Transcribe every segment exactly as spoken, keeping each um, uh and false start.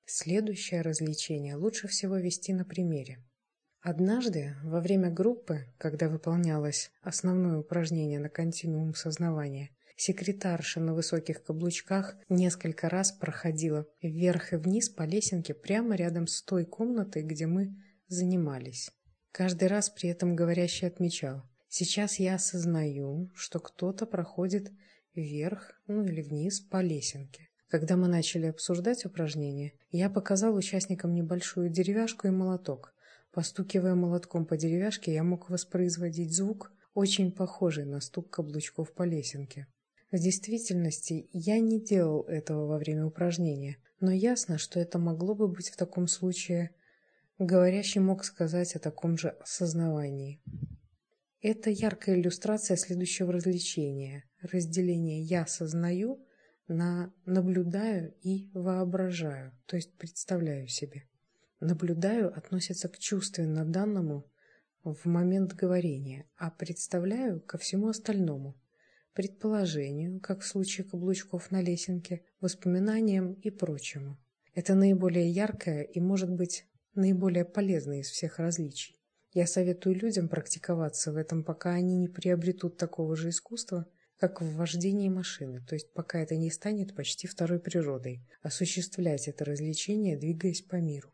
Следующее развлечение лучше всего вести на примере. Однажды, во время группы, когда выполнялось основное упражнение на континуум сознавания, секретарша на высоких каблучках несколько раз проходила вверх и вниз по лесенке прямо рядом с той комнатой, где мы занимались. Каждый раз при этом говорящий отмечал: «Сейчас я осознаю, что кто-то проходит вверх, ну или вниз по лесенке». Когда мы начали обсуждать упражнение, я показал участникам небольшую деревяшку и молоток. Постукивая молотком по деревяшке, я мог воспроизводить звук, очень похожий на стук каблучков по лесенке. В действительности я не делал этого во время упражнения, но ясно, что это могло бы быть в таком случае. Говорящий мог сказать о таком же осознавании. Это яркая иллюстрация следующего развлечения – разделение «я сознаю» на «наблюдаю» и «воображаю», то есть «представляю себе». «Наблюдаю» относится к чувственно данному в момент говорения, а «представляю» ко всему остальному – предположению, как в случае каблучков на лесенке, воспоминаниям и прочему. Это наиболее яркое и, может быть, наиболее полезное из всех различий. Я советую людям практиковаться в этом, пока они не приобретут такого же искусства, как в вождении машины, то есть пока это не станет почти второй природой, осуществлять это развлечение, двигаясь по миру.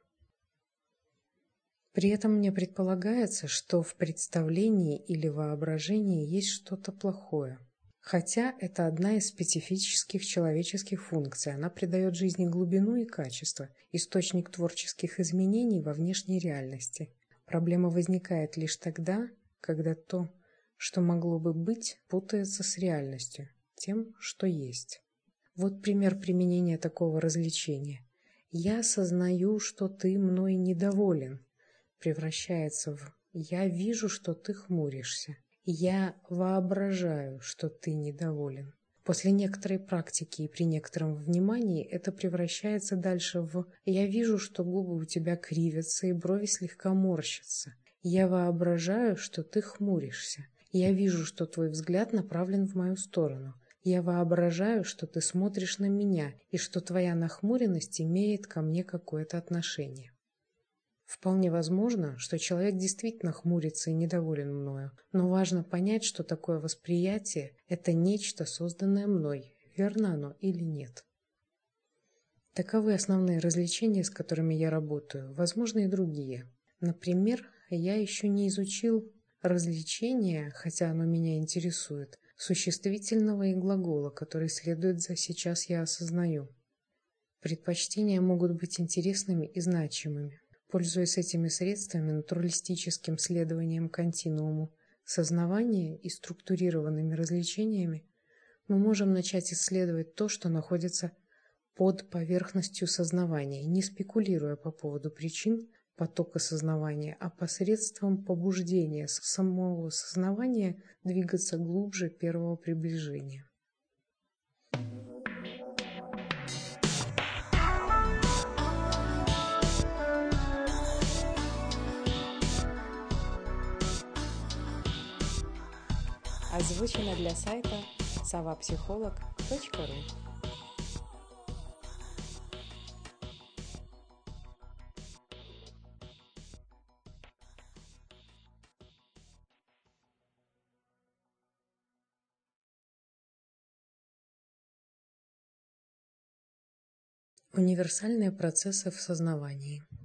При этом мне предполагается, что в представлении или воображении есть что-то плохое. Хотя это одна из специфических человеческих функций, она придает жизни глубину и качество, источник творческих изменений во внешней реальности. Проблема возникает лишь тогда, когда то, что могло бы быть, путается с реальностью, тем, что есть. Вот пример применения такого развлечения. «Я сознаю, что ты мной недоволен» превращается в «я вижу, что ты хмуришься». «Я воображаю, что ты недоволен». После некоторой практики и при некотором внимании это превращается дальше в «я вижу, что губы у тебя кривятся и брови слегка морщатся». «Я воображаю, что ты хмуришься». «Я вижу, что твой взгляд направлен в мою сторону». «Я воображаю, что ты смотришь на меня и что твоя нахмуренность имеет ко мне какое-то отношение». Вполне возможно, что человек действительно хмурится и недоволен мною, но важно понять, что такое восприятие – это нечто, созданное мной, верно оно или нет. Таковы основные развлечения, с которыми я работаю, возможно и другие. Например, я еще не изучил развлечение, хотя оно меня интересует, существительного и глагола, который следует за «сейчас я осознаю». Предпочтения могут быть интересными и значимыми. Пользуясь этими средствами, натуралистическим следованием континууму сознавания и структурированными развлечениями, мы можем начать исследовать то, что находится под поверхностью сознавания, не спекулируя по поводу причин потока сознавания, а посредством побуждения самого сознавания двигаться глубже первого приближения. Озвучено для сайта совапсихолог точка ру. Универсальные процессы в сознавании.